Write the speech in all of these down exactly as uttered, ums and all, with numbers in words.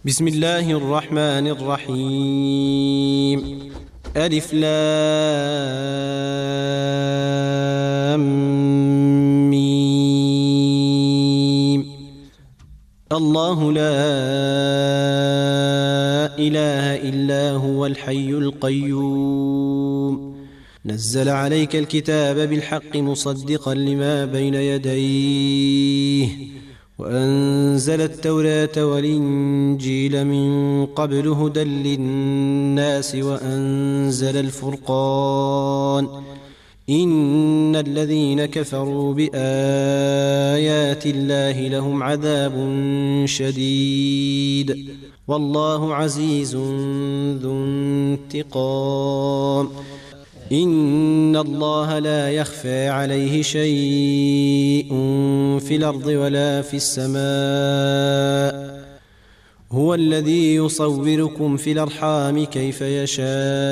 بسم الله الرحمن الرحيم. ألف لام ميم. الله لا إله إلا هو الحي القيوم نزل عليك الكتاب بالحق مصدقا لما بين يديه وأنزل التوراة والإنجيل من قبل هدى للناس وأنزل الفرقان إن الذين كفروا بآيات الله لهم عذاب شديد والله عزيز ذو انتقام. إن الله لا يخفى عليه شيء في الأرض ولا في السماء هو الذي يصوركم في الأرحام كيف يشاء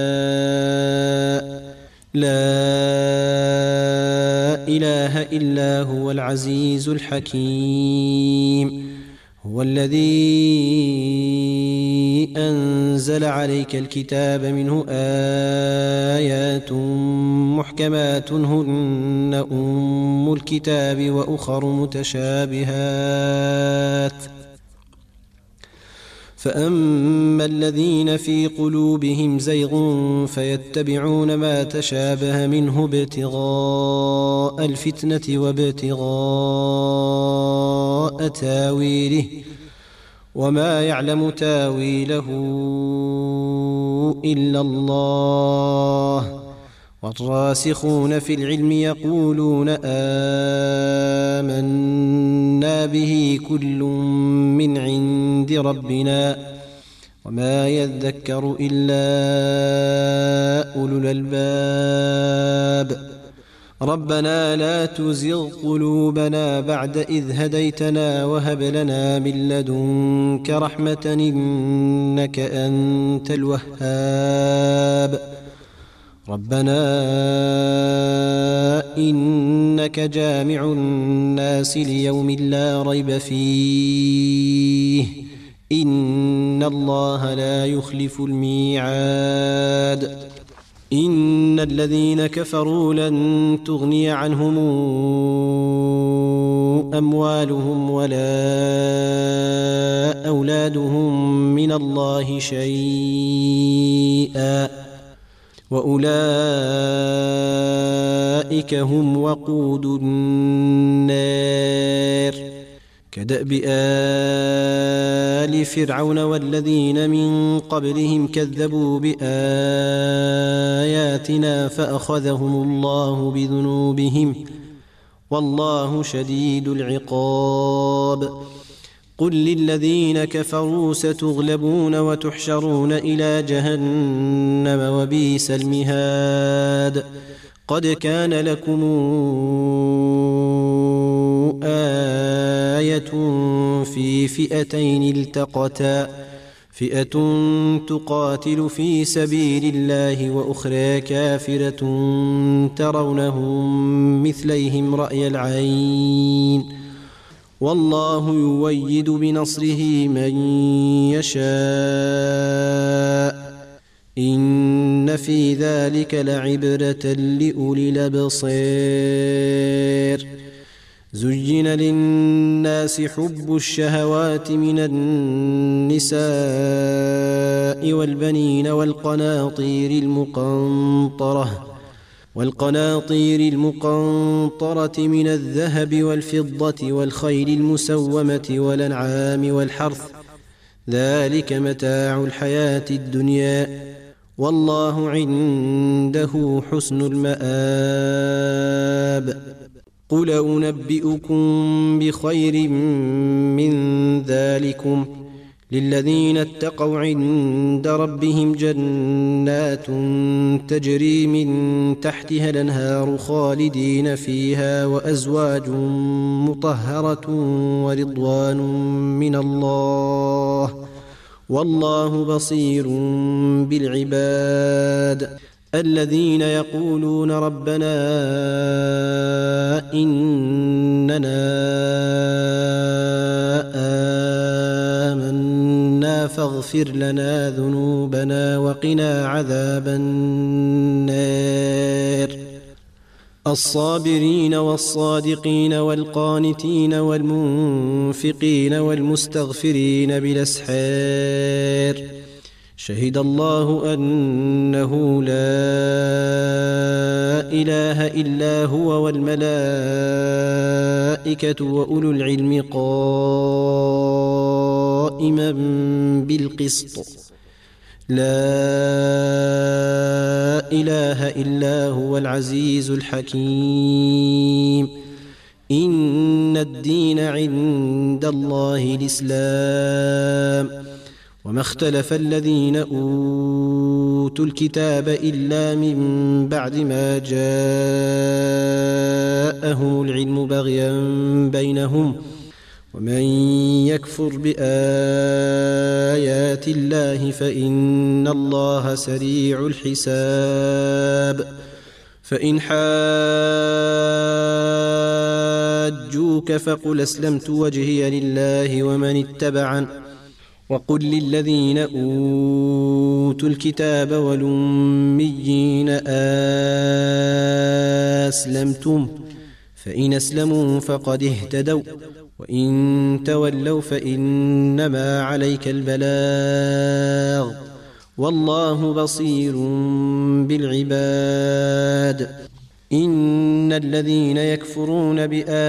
لا إله إلا هو العزيز الحكيم. هو الذي أنزل عليك الكتاب منه آيات محكمات هن أم الكتاب وأخر متشابهات فأما الذين في قلوبهم زيغ فيتبعون ما تشابه منه ابتغاء الفتنة وابتغاء تاويله وما يعلم تاويله إلا الله والراسخون في العلم يقولون آمنا به كل من عند ربنا وما يذكر إلا أولو الألباب. ربنا لا تزغ قلوبنا بعد إذ هديتنا وهب لنا من لدنك رحمة إنك أنت الوهاب. ربنا إنك جامع الناس ليوم لا ريب فيه إن الله لا يخلف الميعاد. إن الذين كفروا لن تغني عنهم أموالهم ولا أولادهم من الله شيئا وأولئك هم وقود النار كدأب آل فرعون والذين من قبلهم كذبوا بآياتنا فأخذهم الله بذنوبهم والله شديد العقاب. قل للذين كفروا ستغلبون وتحشرون إلى جهنم وبئس المهاد. قد كان لكم آية في فئتين التقتا فئة تقاتل في سبيل الله وأخرى كافرة ترونهم مثليهم رأي العين والله يؤيد بنصره من يشاء إن في ذلك لعبرة لأولي الأبصار. زين للناس حب الشهوات من النساء والبنين والقناطير المقنطرة والقناطير المقنطرة من الذهب والفضة والخيل المسومة والأنعام والحرث ذلك متاع الحياة الدنيا والله عنده حسن المآب. قل أنبئكم بخير من ذلكم للذين اتقوا عند ربهم جنات تجري من تحتها الأنهار خالدين فيها وأزواج مطهرة ورضوان من الله والله بصير بالعباد. الذين يقولون ربنا إننا آمنا فاغفر لنا ذنوبنا وقنا عذاب النار الصابرين والصادقين والقانتين والمنفقين والمستغفرين بالأسحار شهد الله أنه لا إله إلا هو والملائكة وأولو العلم قائما بالقسط لا إله إلا هو العزيز الحكيم إن الدين عند الله الإسلام وما اختلف الذين أوتوا الكتاب إلا من بعد ما جاءهم العلم بغيا بينهم ومن يكفر بآيات الله فإن الله سريع الحساب فإن حاجوك فقل أسلمت وجهي لله ومن اتبعن وقل للذين أوتوا الكتاب والأميين أسلمتم فإن أسلموا فقد اهتدوا وإن تولوا فإنما عليك البلاغ والله بصير بالعباد إن الذين يكفرون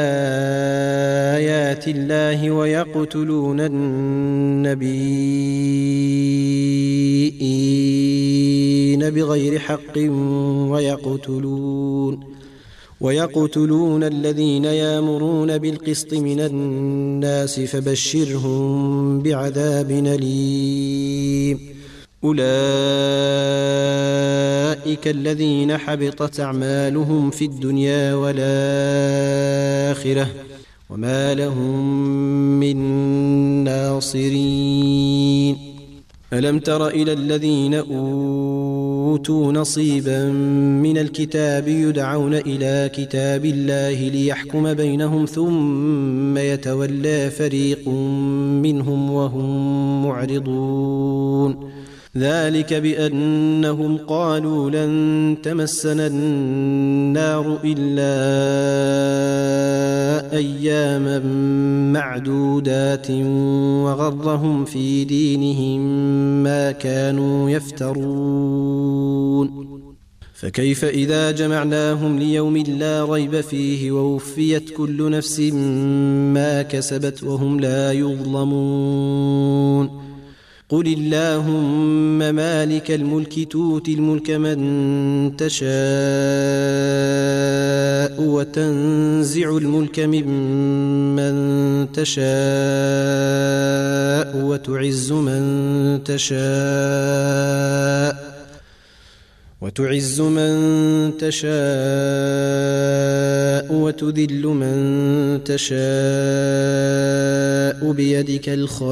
بآيات الله ويقتلون النبيين بغير حق ويقتلون ويقتلون الذين يأمرون بالقسط من الناس فبشرهم بعذاب أليم أولئك الذين حبطت أعمالهم في الدنيا والآخرة وما لهم من ناصرين ألم تر إلى الذين أوتوا نصيبا من الكتاب يدعون إلى كتاب الله ليحكم بينهم ثم يتولى فريق منهم وهم معرضون ذلك بأنهم قالوا لن تمسنا النار إلا أياما معدودات وغرهم في دينهم ما كانوا يفترون فكيف إذا جمعناهم ليوم لا ريب فيه ووفيت كل نفس ما كسبت وهم لا يظلمون قل اللهم مالك الملك تؤتي الملك من تشاء وتنزع الملك ممن تشاء وتعز من تشاء وتعز من تشاء وتذل من تشاء بيدك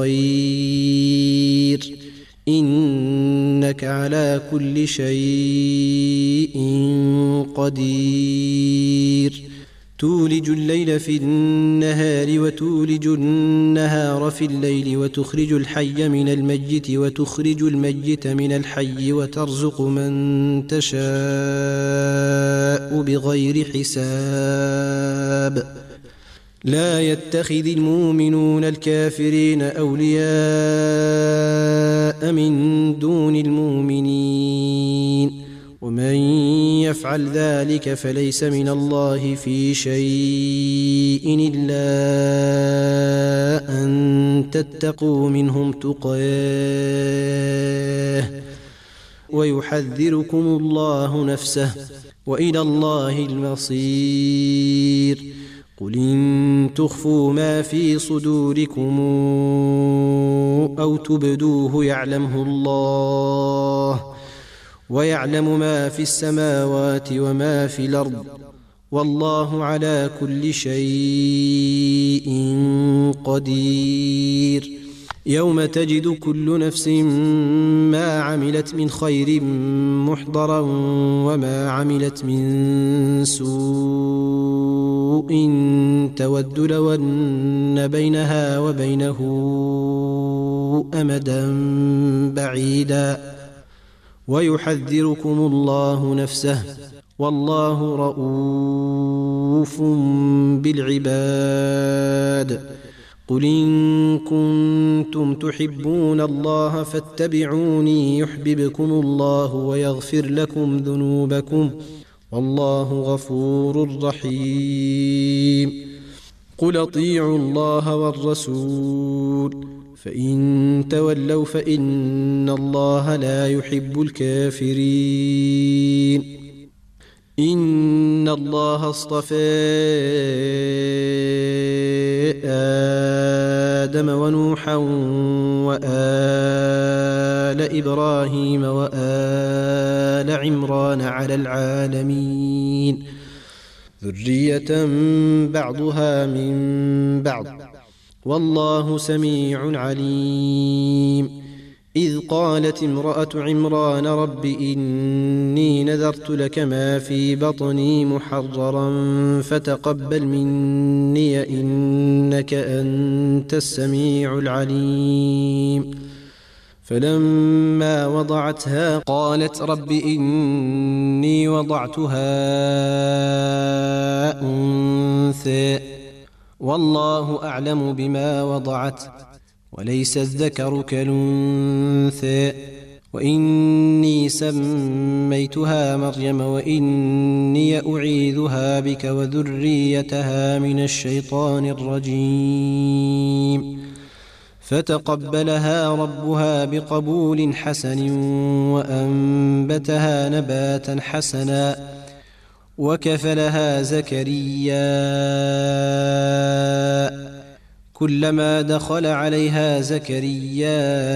الخير إنك على كل شيء قدير تولج الليل في النهار وتولج النهار في الليل وتخرج الحي من الميت وتخرج الميت من الحي وترزق من تشاء بغير حساب لا يتخذ المؤمنون الكافرين أولياء من دون المؤمنين ومن يفعل ذلك فليس من الله في شيء إلا أن تتقوا منهم تقاه ويحذركم الله نفسه وإلى الله المصير قل إن تخفوا ما في صدوركم أو تبدوه يعلمه الله ويعلم ما في السماوات وما في الأرض والله على كل شيء قدير يوم تجد كل نفس ما عملت من خير محضرا وما عملت من سوء تود لو أن بينها وبينه أمدا بعيدا ويحذركم الله نفسه والله رؤوف بالعباد. قل إن كنتم تحبون الله فاتبعوني يحببكم الله ويغفر لكم ذنوبكم والله غفور رحيم. قل اطيعوا الله والرسول فإن تولوا فإن الله لا يحب الكافرين. إن الله اصطفى آدم ونوحا وآل إبراهيم وآل عمران على العالمين ذرية بعضها من بعض والله سميع عليم. إذ قالت امرأة عمران رب إني نذرت لك ما في بطني محررا فتقبل مني إنك أنت السميع العليم. فلما وضعتها قالت رب إني وضعتها أنثى والله أعلم بما وضعت وليس الذكر كالأنثى وإني سميتها مريم وإني أعيذها بك وذريتها من الشيطان الرجيم. فتقبلها ربها بقبول حسن وأنبتها نباتا حسنا وكفلها زكريا كلما دخل عليها زكريا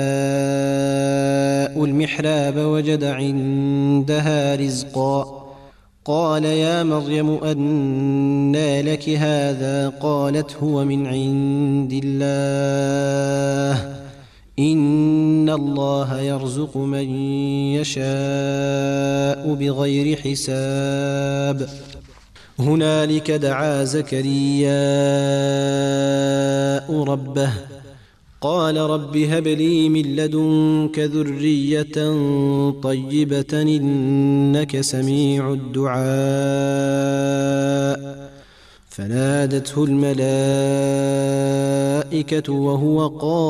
المحراب وجد عندها رزقا قال يا مريم أنى لك هذا قالت هو من عند الله إن الله يرزق من يشاء بغير حساب. هنالك دعا زكرياء ربه قال رب هب لي من لدنك ذرية طيبة إنك سميع الدعاء. فنادته الملائكة وهو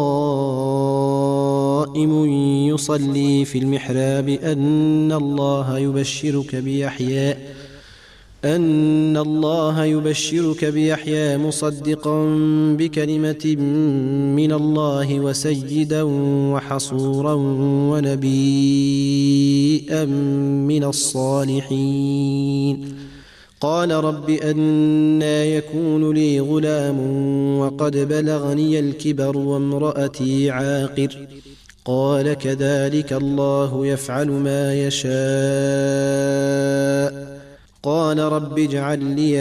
قائم يصلي في المحراب أن الله يبشرك بيحيى أن الله يبشرك بيحيى مصدقا بكلمة من الله وسيدا وحصورا ونبيا من الصالحين. قال رب أنى يكون لي غلام وقد بلغني الكبر وامرأتي عاقر قال كذلك الله يفعل ما يشاء. قال رب اجعل لي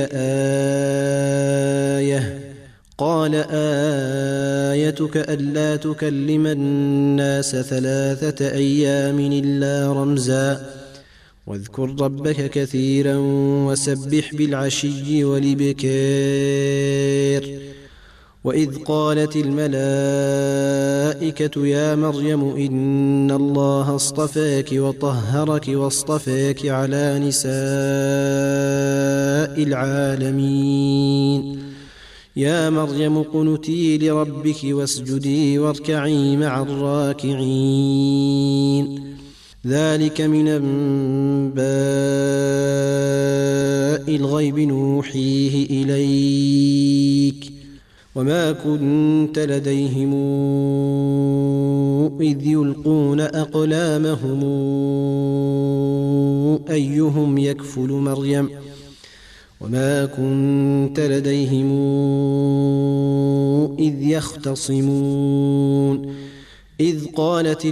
آية قال آيتك ألا تكلم الناس ثلاثة أيام إلا رمزا واذكر ربك كثيرا وسبح بالعشي والإبكار. وإذ قالت الملائكة يا مريم إن الله اصطفاك وطهرك واصطفاك على نساء العالمين. يا مريم اقنتي لربك واسجدي واركعي مع الراكعين. ذلك من أنباء الغيب نوحيه إليك وما كنت لديهم إذ يلقون أقلامهم أيهم يكفل مريم وما كنت لديهم إذ يختصمون. إذ قالت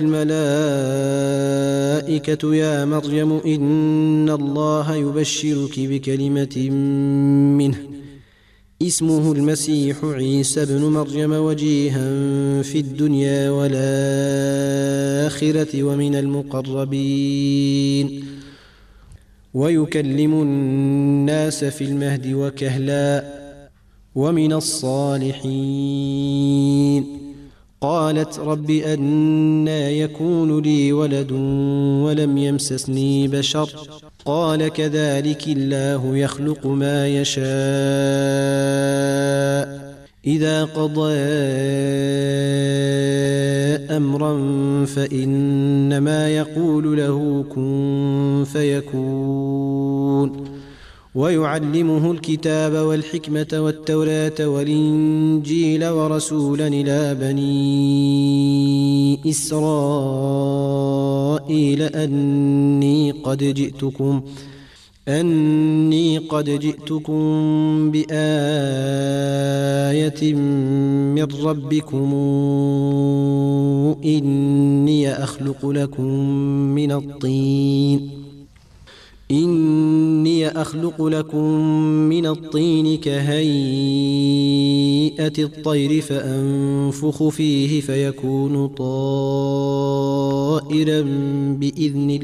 الملائكة يا مريم إن الله يبشرك بكلمة منه اسمه المسيح عيسى بن مريم وجيها في الدنيا والآخرة ومن المقربين ويكلم الناس في المهد وكهلا ومن الصالحين. قالت رب أنى يكون لي ولد ولم يمسسني بشر قال كذلك الله يخلق ما يشاء إذا قضى أمرا فإنما يقول له كن فيكون. ويعلمه الكتاب والحكمة والتوراة والإنجيل ورسولا إلى بني إسرائيل أني قد جئتكم أني قد جئتكم بآية من ربكم إني أخلق لكم من الطين إني أخلق لكم من الطين كهيئة الطير فأنفخ فيه فيكون طائرا بإذن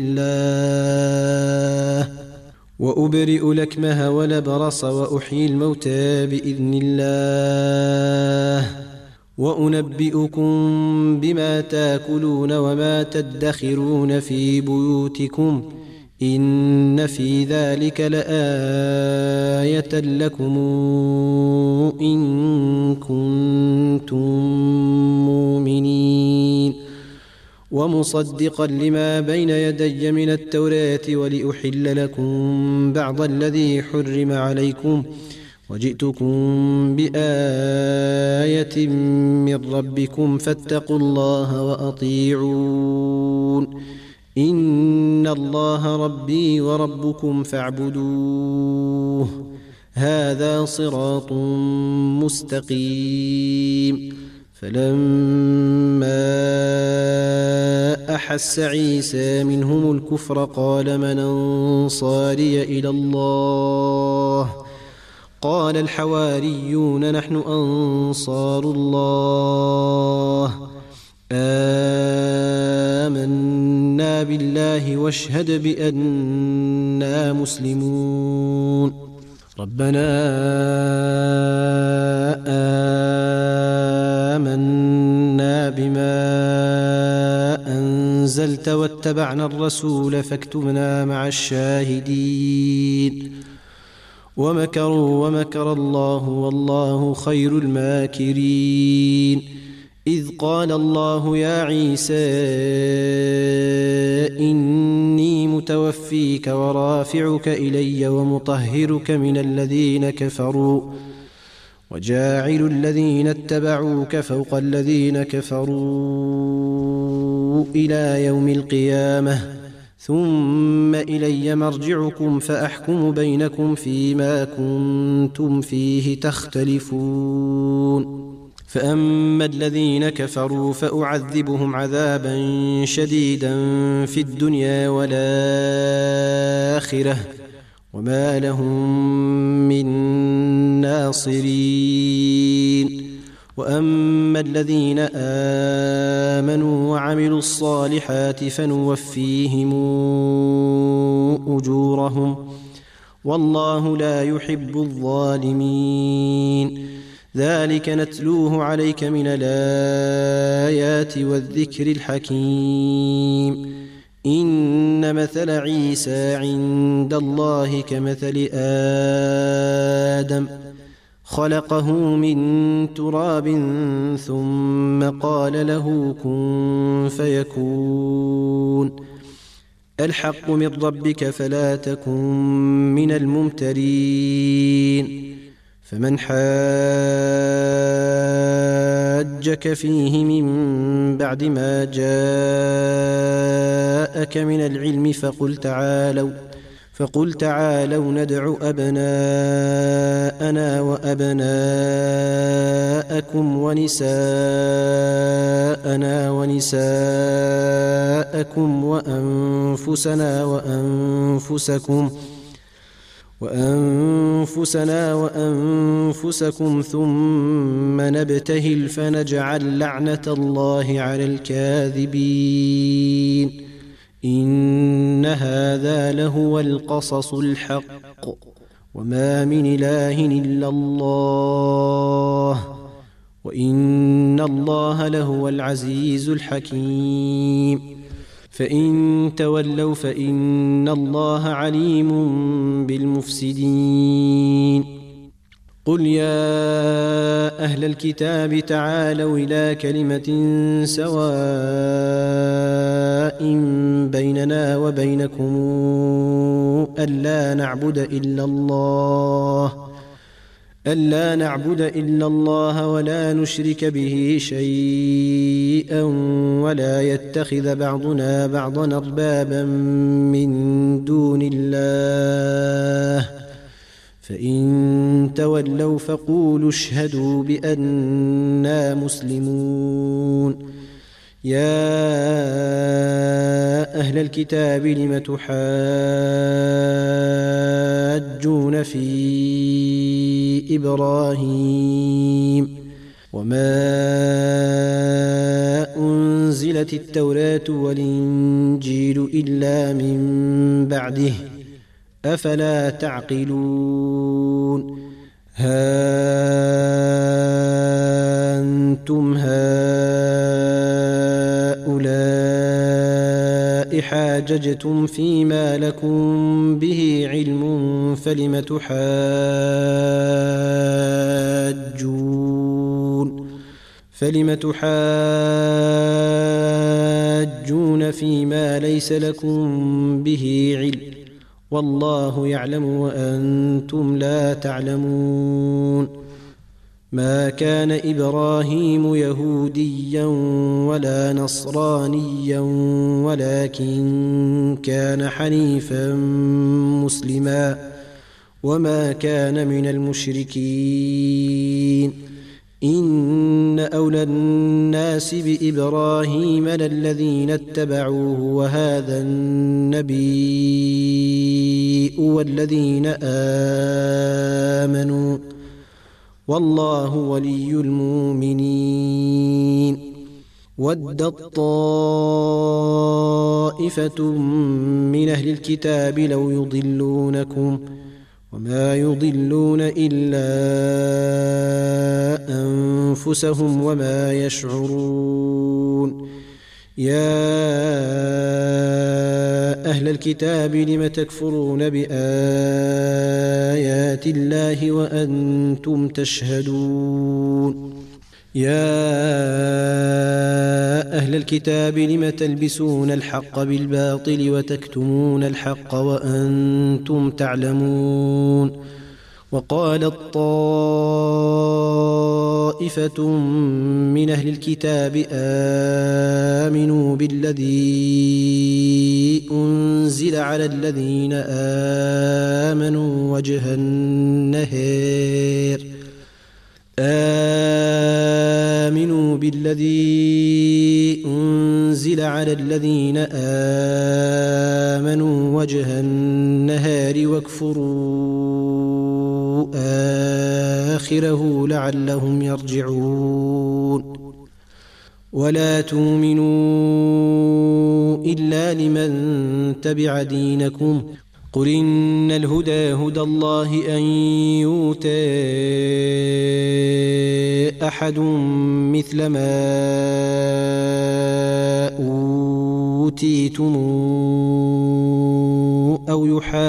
الله وأبرئ الأكمه والأبرص وأحيي الموتى بإذن الله وأنبئكم بما تاكلون وما تدخرون في بيوتكم إن في ذلك لآية لكم إن كنتم مؤمنين. ومصدقا لما بين يدي من التوراة ولأحل لكم بعض الذي حرم عليكم وجئتكم بآية من ربكم فاتقوا الله وأطيعون إن الله ربي وربكم فاعبدوه هذا صراط مستقيم. فلما أحس عيسى منهم الكفر قال من أنصاري إلى الله قال الحواريون نحن أنصار الله آمنا بالله واشهد بأننا مسلمون. ربنا آمنا بما أنزلت واتبعنا الرسول فاكتبنا مع الشاهدين. ومكروا ومكر الله والله خير الماكرين. إذ قال الله يا عيسى إني متوفيك ورافعك إلي ومطهرك من الذين كفروا وجاعل الذين اتبعوك فوق الذين كفروا إلى يوم القيامة ثم إلي مرجعكم فأحكم بينكم فيما كنتم فيه تختلفون. فأما الذين كفروا فأعذبهم عذابا شديدا في الدنيا والآخرة وما لهم من ناصرين. وأما الذين آمنوا وعملوا الصالحات فنوفيهم أجورهم والله لا يحب الظالمين. ذلك نتلوه عليك من الآيات والذكر الحكيم. إن مثل عيسى عند الله كمثل آدم خلقه من تراب ثم قال له كن فيكون. الحق من ربك فلا تكن من الممترين. فمن حاجك فيه من بعد ما جاءك من العلم فقل تعالوا فقل تعالوا ندع أبناءنا وأبناءكم ونساءنا ونساءكم وأنفسنا وأنفسكم وأنفسنا وأنفسكم ثم نبتهل فنجعل لعنة الله على الكاذبين إن هذا لهو القصص الحق وما من إله إلا الله وإن الله لهو العزيز الحكيم فإن تولوا فإن الله عليم بالمفسدين قل يا أهل الكتاب تعالوا إلى كلمة سواء بيننا وبينكم ألا نعبد إلا الله ألا نعبد إلا الله ولا نشرك به شيئا ولا يتخذ بعضنا بعضا أربابا من دون الله فإن تولوا فقولوا اشهدوا بأننا مسلمون يا أهل الكتاب لم تحاجون في إبراهيم وما أنزلت التوراة والإنجيل إلا من بعده أفلا تعقلون ها أنتم هؤلاء حاججتم فيما لكم به علم فلم تحاجون فلم تحاجون فيما ليس لكم به علم والله يعلم وأنتم لا تعلمون ما كان إبراهيم يهوديا ولا نصرانيا ولكن كان حنيفا مسلما وما كان من المشركين إن أولى الناس بإبراهيم للذين اتبعوه وهذا النبي والذين آمنوا والله ولي المؤمنين ودت طائفة من أهل الكتاب لو يضلونكم وما يضلون إلا أنفسهم وما يشعرون يا أهل الكتاب لم تكفرون بآيات الله وأنتم تشهدون يا أهل الكتاب لم تلبسون الحق بالباطل وتكتمون الحق وأنتم تعلمون وقالت طائفة من أهل الكتاب آمنوا بالذي أنزل على الذين آمنوا وجه النهار آمنوا بالذي أنزل على الذين آمنوا وجه النهار واكفروا آخره لعلهم يرجعون ولا تؤمنوا إلا لمن تبع دينكم قل إن الهدى هدى الله أن يؤتى أحد مثل ما أوتيتم أو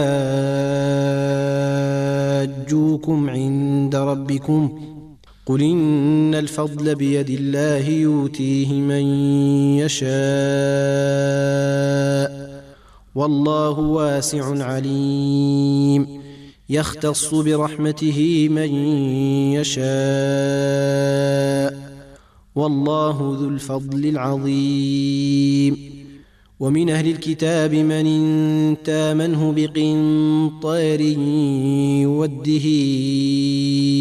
يحاجوكم عند ربكم قل إن الفضل بيد الله يؤتيه من يشاء والله واسع عليم يختص برحمته من يشاء والله ذو الفضل العظيم ومن أهل الكتاب من إن تامنه بقنطار يوده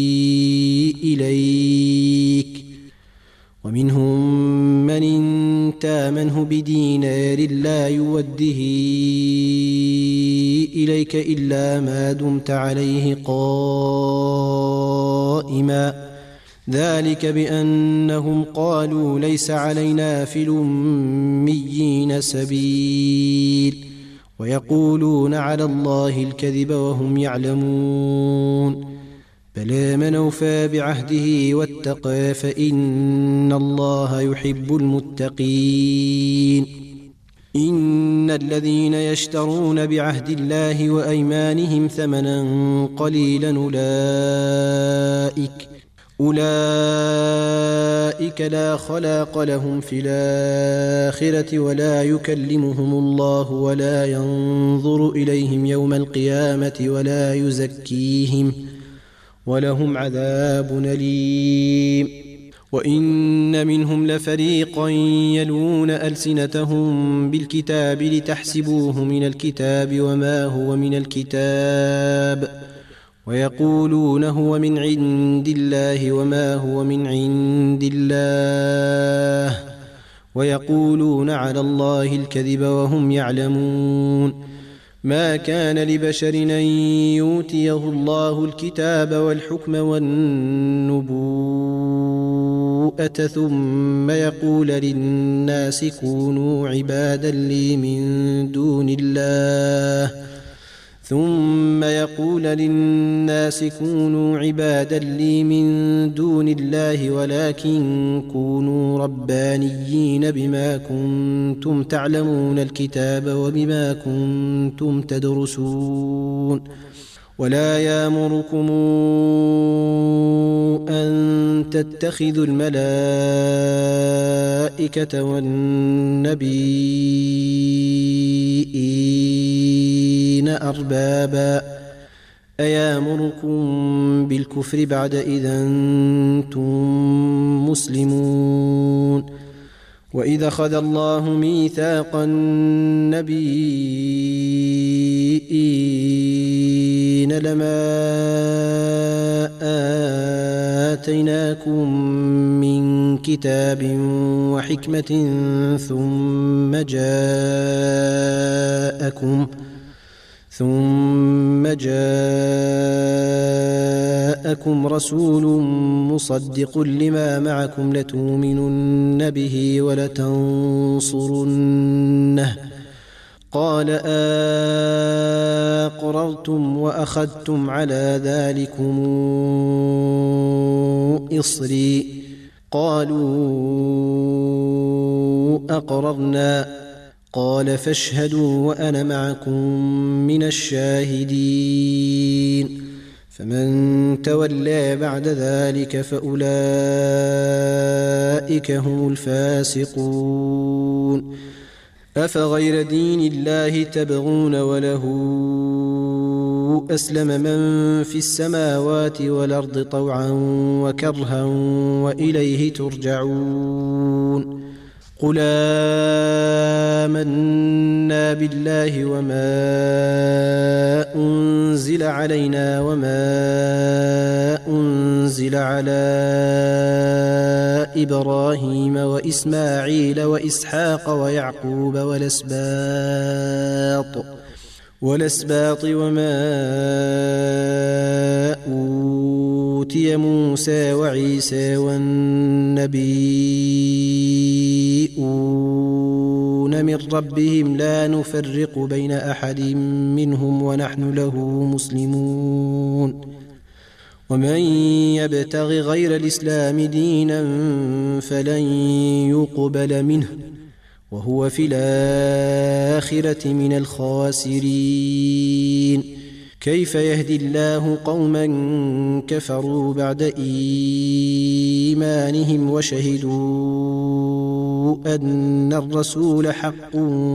إليك ومنهم من إن تامنه بدينار لا يوده إليك إلا ما دمت عليه قائما ذلك بأنهم قالوا ليس علينا في الأميين سبيل ويقولون على الله الكذب وهم يعلمون بلى من أوفى بعهده واتقى فإن الله يحب المتقين إن الذين يشترون بعهد الله وأيمانهم ثمنا قليلا أولئك أولئك لا خلاق لهم في الآخرة ولا يكلمهم الله ولا ينظر إليهم يوم القيامة ولا يزكيهم ولهم عذاب أليم وإن منهم لفريقا يلوون ألسنتهم بالكتاب لتحسبوه من الكتاب وما هو من الكتاب ويقولون هو من عند الله وما هو من عند الله ويقولون على الله الكذب وهم يعلمون ما كان لبشر أن يؤتيه الله الكتاب والحكم والنبوءة ثم يقول للناس كونوا عبادا لي من دون الله ثم يقول للناس كونوا عبادا لي من دون الله ولكن كونوا ربانيين بما كنتم تعلمون الكتاب وبما كنتم تدرسون ولا يأمركم أن تتخذوا الملائكة والنبيين أربابا أيامركم بالكفر بعد إذا أنتم مسلمون وإذا أخذ الله ميثاق النبيين لما آتيناكم من كتاب وحكمة ثم جاءكم ثم جاءكم رسول مصدق لما معكم لتؤمنن به ولتنصرنه قال أقررتم وأخذتم على ذلكم إصري قالوا أقررنا قال فاشهدوا وأنا معكم من الشاهدين فمن تولى بعد ذلك فأولئك هم الفاسقون أفغير دين الله تبغون وله أسلم من في السماوات والأرض طوعا وكرها وإليه ترجعون قل آمنا بالله وما أنزل علينا وما أنزل على إبراهيم وإسماعيل وإسحاق ويعقوب والأسباط والأسباط وما أوتي موسى وعيسى والنبيون من ربهم لا نفرق بين أحد منهم ونحن له مسلمون ومن يبتغ غير الإسلام دينا فلن يقبل منه وهو في الآخرة من الخاسرين كيف يهدي الله قوما كفروا بعد إيمانهم وشهدوا أن الرسول حق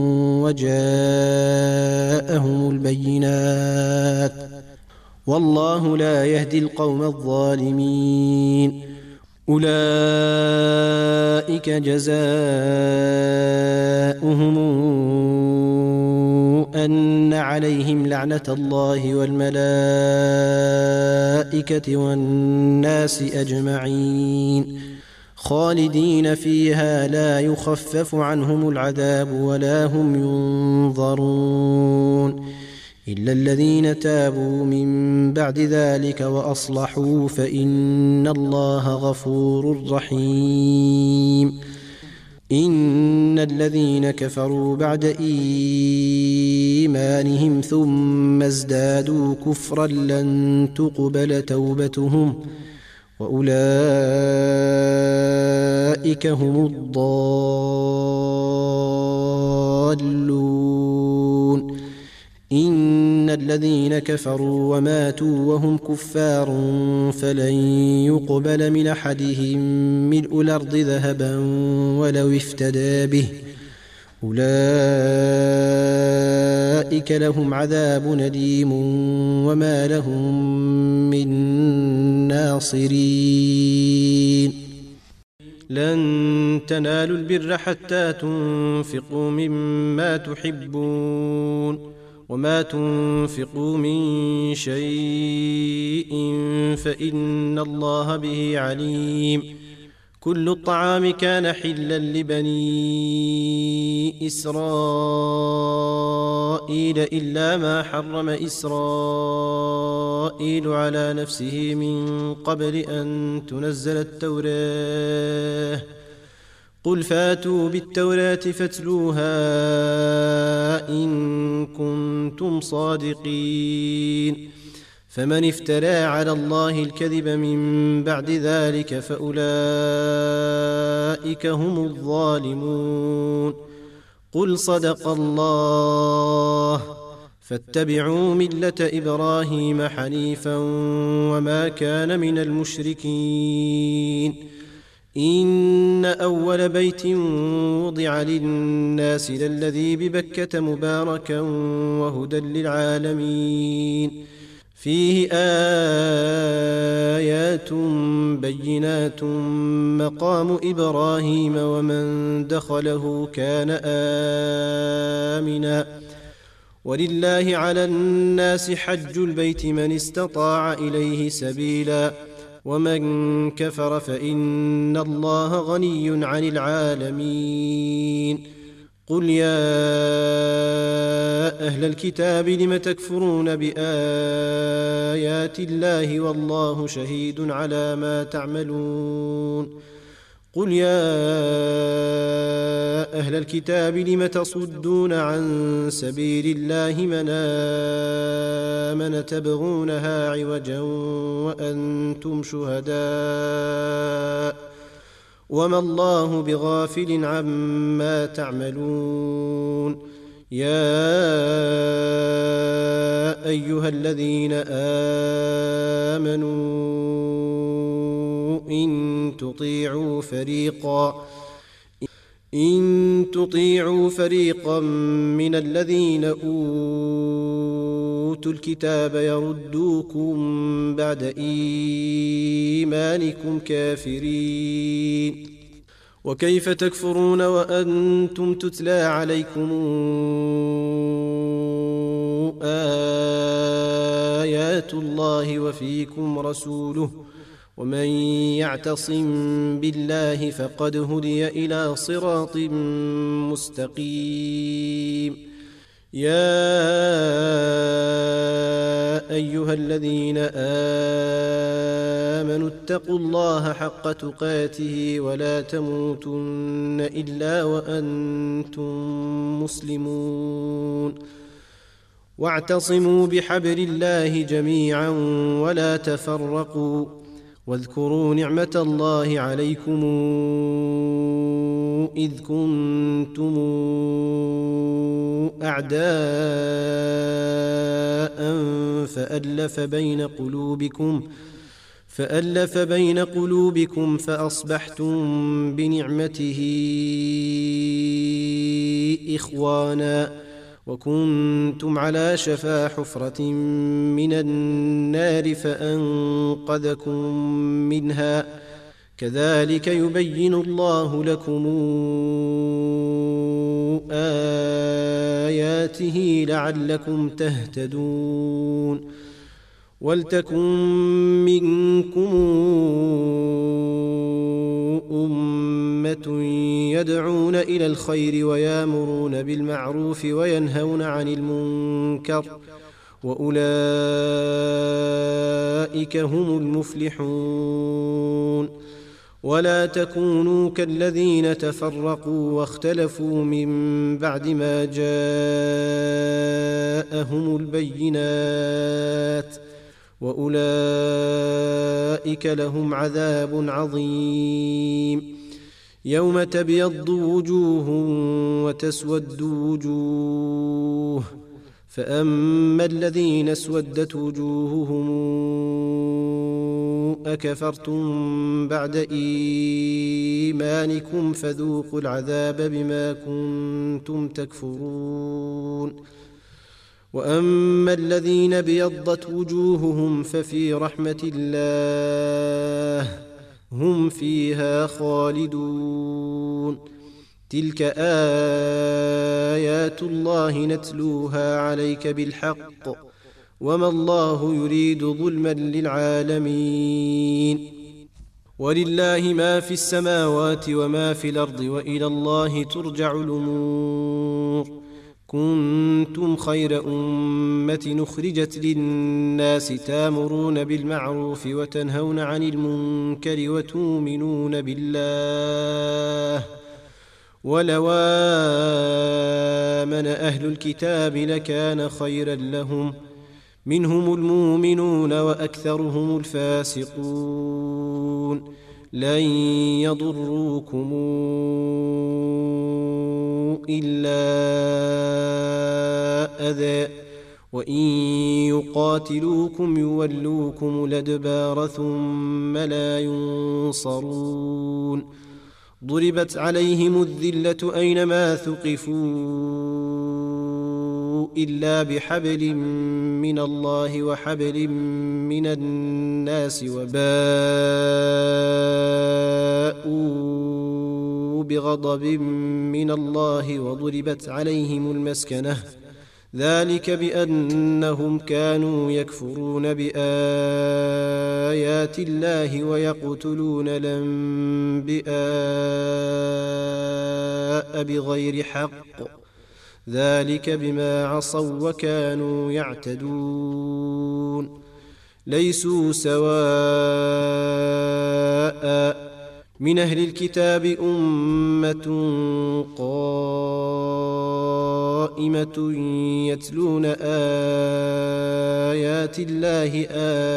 وجاءهم البينات والله لا يهدي القوم الظالمين أولئك جزاؤهم أن عليهم لعنة الله والملائكة والناس أجمعين خالدين فيها لا يخفف عنهم العذاب ولا هم ينظرون إلا الذين تابوا من بعد ذلك وأصلحوا فإن الله غفور رحيم إن الذين كفروا بعد إيمانهم ثم ازدادوا كفرا لن تقبل توبتهم وأولئك هم الضالون إن الذين كفروا وماتوا وهم كفار فلن يقبل من أحدهم ملء الأرض ذهبا ولو افتدى به أولئك لهم عذاب أليم وما لهم من ناصرين لن تنالوا البر حتى تنفقوا مما تحبون وما تنفقوا من شيء فإن الله به عليم كل الطعام كان حلا لبني إسرائيل إلا ما حرم إسرائيل على نفسه من قبل أن تنزل التوراة قل فاتوا بالتوراة فاتلوها إن كنتم صادقين فمن افترى على الله الكذب من بعد ذلك فأولئك هم الظالمون قل صدق الله فاتبعوا ملة إبراهيم حنيفا وما كان من المشركين إن أول بيت وضع للناس للذي ببكة مباركا وهدى للعالمين فيه آيات بينات مقام إبراهيم ومن دخله كان آمنا ولله على الناس حج البيت من استطاع إليه سبيلا ومن كفر فإن الله غني عن العالمين قل يا أهل الكتاب لم تكفرون بآيات الله والله شهيد على ما تعملون قل يا أهل الكتاب لم تصدون عن سبيل الله من آمن تبغونها عوجا وأنتم شهداء وما الله بغافل عما تعملون يا أيها الذين آمنوا إن تطيعوا فريقا إن تطيعوا فريقا من الذين أوتوا الكتاب يردوكم بعد إيمانكم كافرين وكيف تكفرون وأنتم تتلى عليكم آيات الله وفيكم رسوله ومن يعتصم بالله فقد هدي إلى صراط مستقيم يا أيها الذين آمنوا اتقوا الله حق تقاته ولا تموتن إلا وأنتم مسلمون واعتصموا بحبل الله جميعا ولا تفرقوا واذكروا نعمة الله عليكم إذ كنتم أعداء فألف بين قلوبكم فألف بين قلوبكم فأصبحتم بنعمته إخوانا وكنتم على شفا حفرة من النار فأنقذكم منها كذلك يبين الله لكم آياته لعلكم تهتدون ولتكن منكم أمة أمة يدعون إلى الخير ويامرون بالمعروف وينهون عن المنكر وأولئك هم المفلحون ولا تكونوا كالذين تفرقوا واختلفوا من بعد ما جاءهم البينات وأولئك لهم عذاب عظيم يوم تبيض وجوه وتسود وجوه فأما الذين اسودت وجوههم أكفرتم بعد إيمانكم فذوقوا العذاب بما كنتم تكفرون وأما الذين ابيضت وجوههم ففي رحمة الله هم فيها خالدون تلك آيات الله نتلوها عليك بالحق وما الله يريد ظلما للعالمين ولله ما في السماوات وما في الأرض وإلى الله ترجع الأمور كنتم خير أمة أخرجت للناس تامرون بالمعروف وتنهون عن المنكر وتؤمنون بالله ولو آمن أهل الكتاب لكان خيرا لهم منهم المؤمنون وأكثرهم الفاسقون لن يضروكم إلا أذى وإن يقاتلوكم يولوكم الأدبار ثم لا ينصرون ضربت عليهم الذلة أينما ثقفوا إلا بحبل من الله وحبل من الناس وباءوا بغضب من الله وضربت عليهم المسكنة ذلك بأنهم كانوا يكفرون بآيات الله ويقتلون الأنبياء بغير حق ذلك بما عصوا وكانوا يعتدون ليسوا سواء من أهل الكتاب أمة قائمة يتلون آيات الله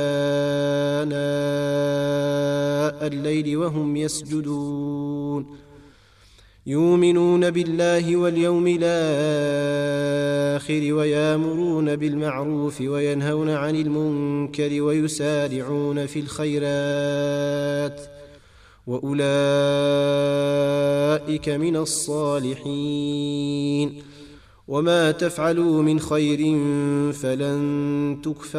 آناء الليل وهم يسجدون يؤمنون بالله واليوم الآخر ويامرون بالمعروف وينهون عن المنكر ويسارعون في الخيرات وأولئك من الصالحين وما تفعلوا من خير فلن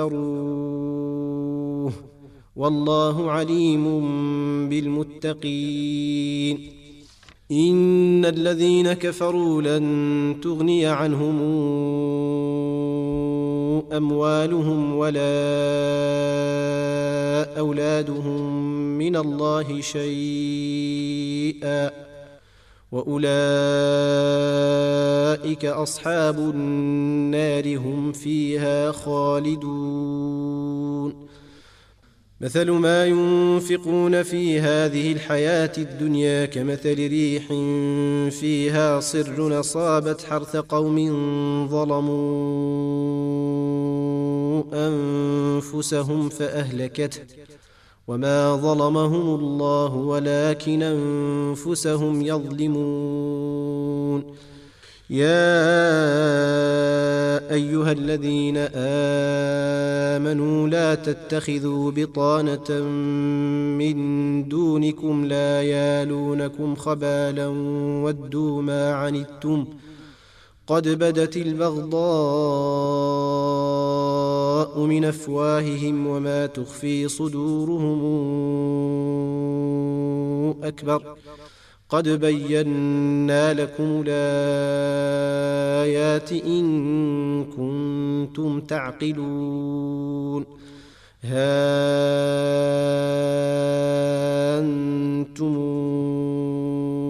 تكفروه والله عليم بالمتقين إن الذين كفروا لن تغني عنهم أموالهم ولا أولادهم من الله شيئا وأولئك أصحاب النار هم فيها خالدون مثل ما ينفقون في هذه الحياة الدنيا كمثل ريح فيها صر أصابت حرث قوم ظلموا أنفسهم فأهلكته وما ظلمهم الله ولكن أنفسهم يظلمون يا أيها الذين آمنوا لا تتخذوا بطانة من دونكم لا يالونكم خبالا ودوا ما عنتم قد بدت البغضاء من أفواههم وما تخفي صدورهم أكبر قد بينا لكم الآيات إن كنتم تعقلون ها أنتم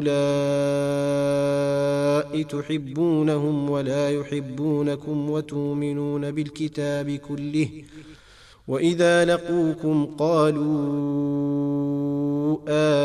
هؤلاء تحبونهم ولا يحبونكم وتؤمنون بالكتاب كله وإذا لقوكم قالوا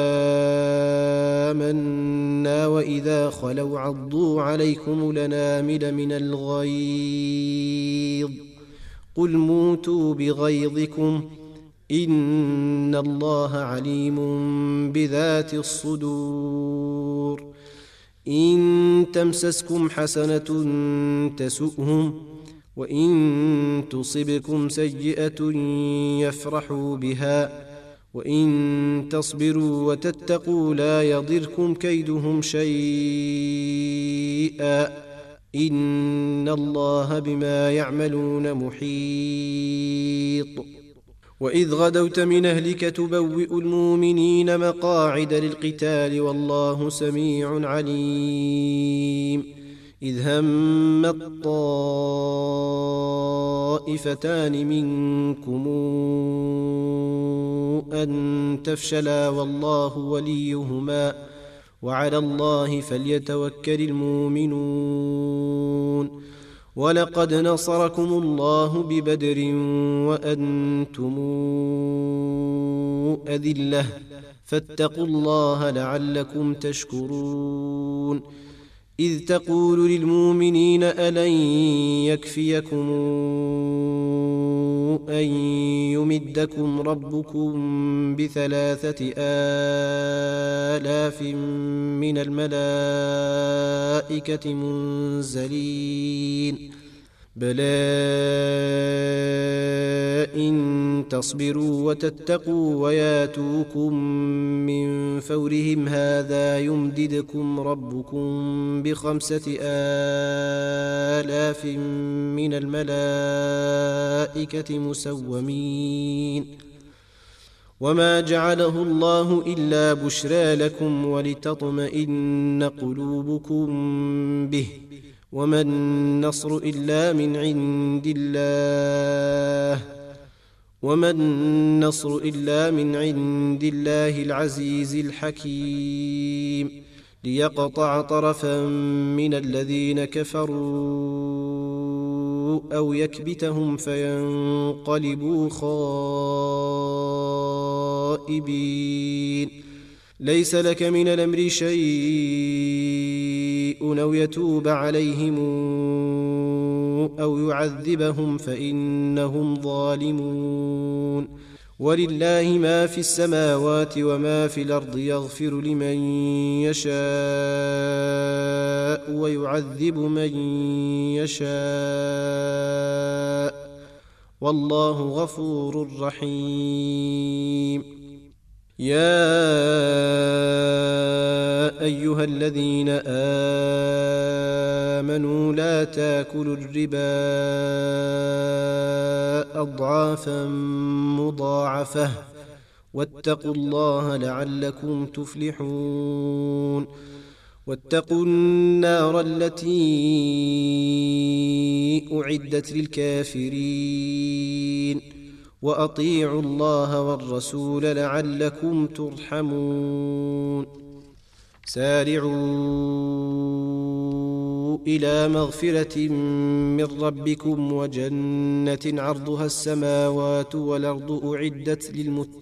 آمنا وإذا خلوا عضوا عليكم الأنامل من الغيظ قل موتوا بغيظكم إن الله عليم بذات الصدور إن تمسسكم حسنة تسؤهم وإن تصبكم سيئة يفرحوا بها وإن تصبروا وتتقوا لا يضركم كيدهم شيئا إن الله بما يعملون محيط وإذ غدوت من أهلك تبوئ المؤمنين مقاعد للقتال والله سميع عليم إذ هم الطائفتان منكم أن تفشلا والله وليهما وعلى الله فليتوكل المؤمنون ولقد نصركم الله ببدر وأنتم أذلة فاتقوا الله لعلكم تشكرون إذ تقول للمؤمنين ألن يكفيكم أن يمدكم ربكم بثلاثة آلاف من الملائكة منزلين بلى إن تصبروا وتتقوا وياتوكم من فورهم هذا يمددكم ربكم بخمسة آلاف من الملائكة مسومين وما جعله الله إلا بشرى لكم ولتطمئن قلوبكم به وما النصر إلا من عند الله وما النصر إلا من عند الله العزيز الحكيم ليقطع طرفا من الذين كفروا أو يكبتهم فينقلبوا خائبين ليس لك من الأمر شيء أو يتوب عليهم أو يعذبهم فإنهم ظالمون ولله ما في السماوات وما في الأرض يغفر لمن يشاء ويعذب من يشاء والله غفور رحيم يا أيها الذين آمنوا لا تاكلوا الربا أضعافا مضاعفة واتقوا الله لعلكم تفلحون واتقوا النار التي أعدت للكافرين وأطيعوا الله والرسول لعلكم ترحمون سارعوا إلى مغفرة من ربكم وجنة عرضها السماوات والأرض أعدت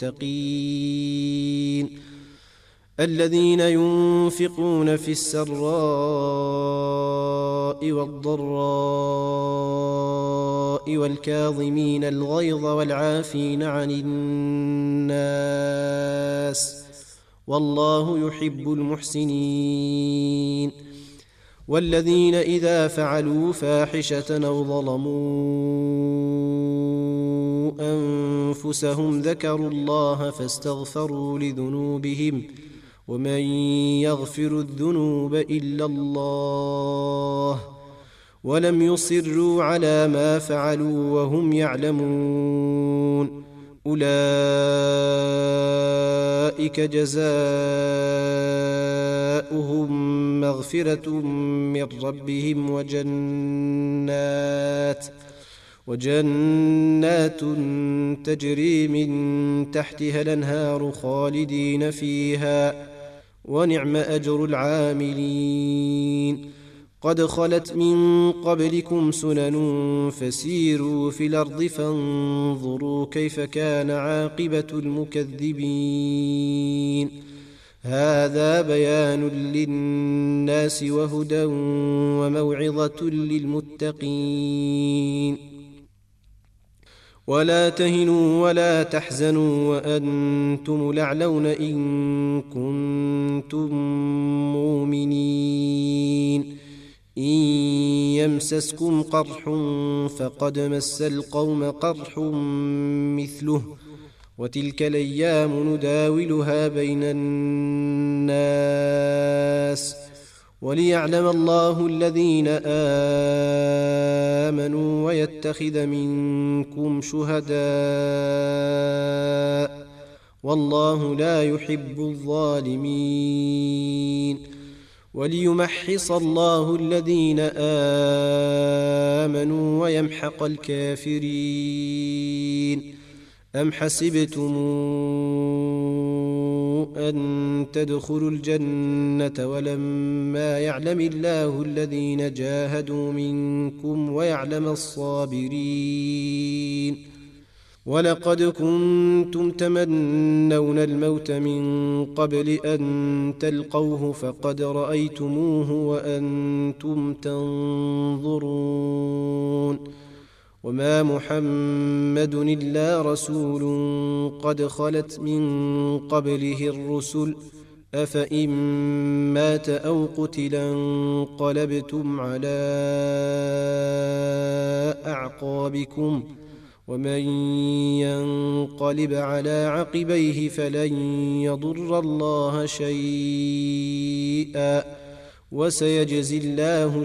للمتقين الذين ينفقون في السراء والضراء والكاظمين الغيظ والعافين عن الناس والله يحب المحسنين والذين إذا فعلوا فاحشة أو ظلموا أنفسهم ذكروا الله فاستغفروا لذنوبهم ومن يغفر الذنوب إلا الله ولم يصروا على ما فعلوا وهم يعلمون أولئك جزاؤهم مغفرة من ربهم وجنات وجنات تجري من تحتها الأنهار خالدين فيها ونعم أجر العاملين قد خلت من قبلكم سنن فسيروا في الأرض فانظروا كيف كان عاقبة المكذبين هذا بيان للناس وهدى وموعظة للمتقين ولا تهنوا ولا تحزنوا وأنتم الأعلون إن كنتم مؤمنين إن يمسسكم قرح فقد مس القوم قرح مثله وتلك الأيام نداولها بين الناس وليعلم الله الذين آمنوا ويتخذ منكم شهداء والله لا يحب الظالمين وليمحص الله الذين آمنوا ويمحق الكافرين أم حسبتم أن تدخلوا الجنة ولما يعلم الله الذين جاهدوا منكم ويعلم الصابرين ولقد كنتم تمنون الموت من قبل أن تلقوه فقد رأيتموه وأنتم تنظرون وما محمد إلا رسول قد خلت من قبله الرسل أفإن مات أو قتلا انقلبتم على أعقابكم ومن ينقلب على عقبيه فلن يضر الله شيئا وسيجزي الله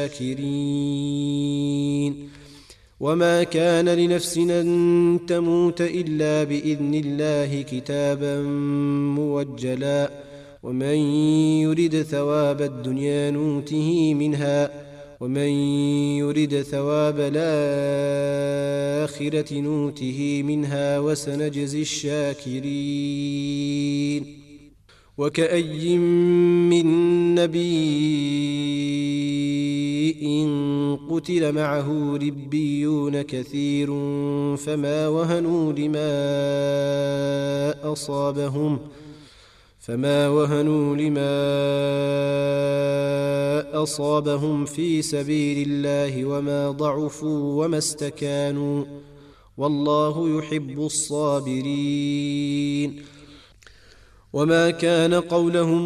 الشاكرين وما كان لنفس أن تموت إلا بإذن الله كتابا موجلا ومن يرد ثواب الدنيا نوته منها ومن يرد ثواب الآخرة نوته منها وسنجزي الشاكرين وكأي من نبي قتل معه ربيون كثير فما وهنوا لما أصابهم فما وهنوا لما أصابهم في سبيل الله وما ضعفوا وما استكانوا والله يحب الصابرين وما كان قولهم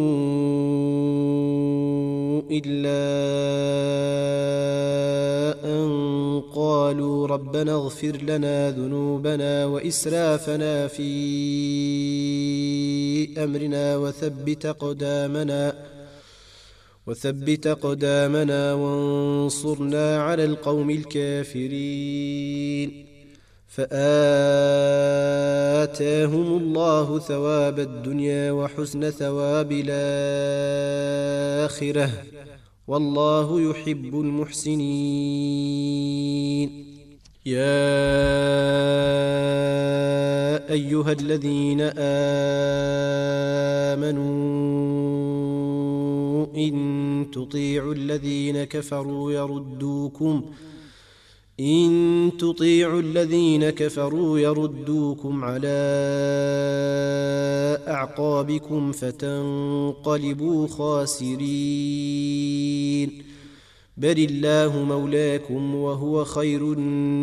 إلا أن قالوا ربنا اغفر لنا ذنوبنا وإسرافنا في أمرنا وثبت أقدامنا وثبت أقدامنا وانصرنا على القوم الكافرين فآتاهم الله ثواب الدنيا وحسن ثواب الآخرة والله يحب المحسنين يا أيها الذين آمنوا إن تطيعوا الذين كفروا يردوكم إن تطيعوا الذين كفروا يردوكم على أعقابكم فتنقلبوا خاسرين بل الله مولاكم وهو خير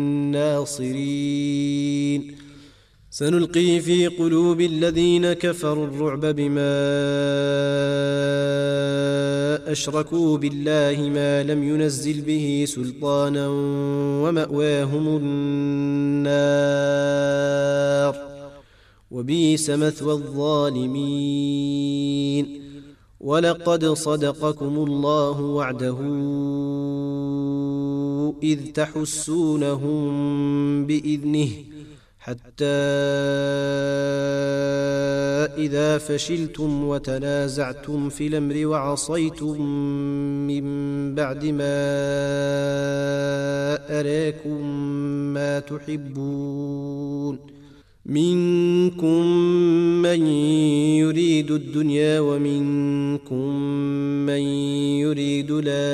الناصرين سنلقي في قلوب الذين كفروا الرعب بما أشركوا بالله ما لم ينزل به سلطانا ومأواهم النار وبئس مثوى الظالمين ولقد صدقكم الله وعده إذ تحسونهم بإذنه حتى إذا فشلتم وتنازعتم في الأمر وعصيتم من بعد ما أراكم ما تحبون منكم من يريد الدنيا ومنكم من يريد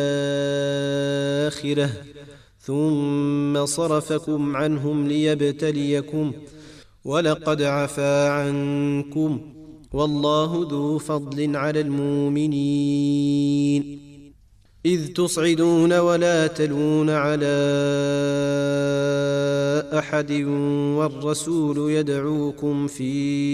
الآخرة ثم صرفكم عنهم ليبتليكم ولقد عفا عنكم والله ذو فضل على المؤمنين إذ تصعدون ولا تلون على أحد والرسول يدعوكم في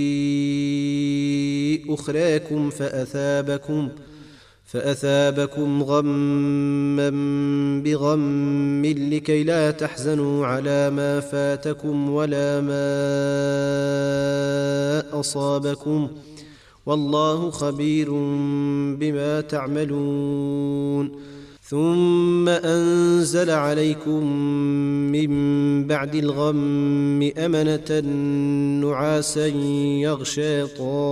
أخراكم فأثابكم فأثابكم غما بغم لكي لا تحزنوا على ما فاتكم ولا ما أصابكم والله خبير بما تعملون ثم أنزل عليكم من بعد الغم أمنة نعاسا يغشى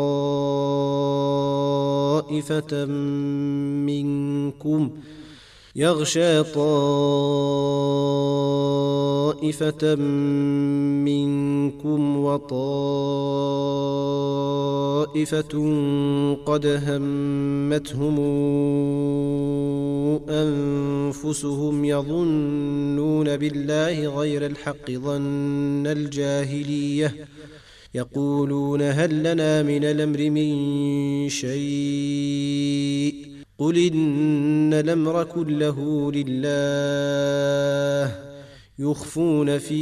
طائفة منكم يغشى طائفة منكم وطائفة قد همتهم أنفسهم يظنون بالله غير الحق ظن الجاهلية يقولون هل لنا من الأمر من شيء قل إن الأمر كله لله يخفون في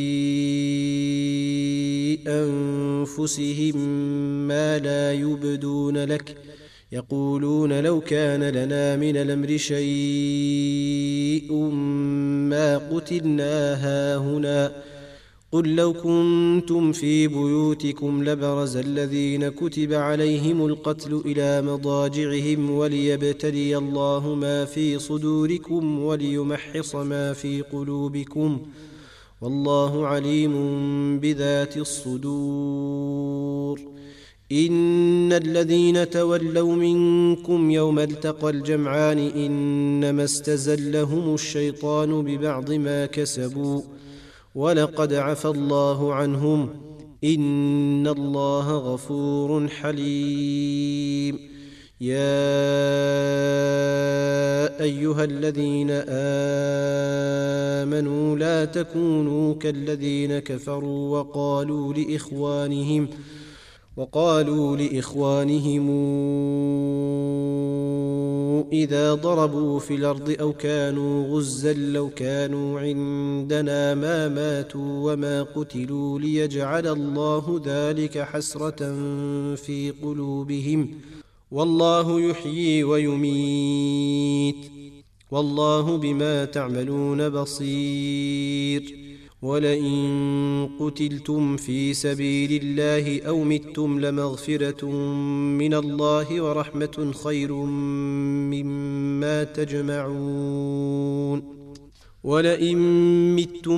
أنفسهم ما لا يبدون لك يقولون لو كان لنا من الأمر شيء ما قتلنا هاهنا قل لو كنتم في بيوتكم لبرز الذين كتب عليهم القتل إلى مضاجعهم وليبتلي الله ما في صدوركم وليمحص ما في قلوبكم والله عليم بذات الصدور إن الذين تولوا منكم يوم التقى الجمعان إنما استزلهم الشيطان ببعض ما كسبوا ولقد عفى الله عنهم إن الله غفور حليم يا أيها الذين آمنوا لا تكونوا كالذين كفروا وقالوا لإخوانهم وقالوا لإخوانهم إذا ضربوا في الأرض أو كانوا غزا لو كانوا عندنا ما ماتوا وما قتلوا ليجعل الله ذلك حسرة في قلوبهم والله يحيي ويميت والله بما تعملون بصير ولئن قتلتم في سبيل الله أو متم لمغفرة من الله ورحمة خير مما تجمعون ولئن متم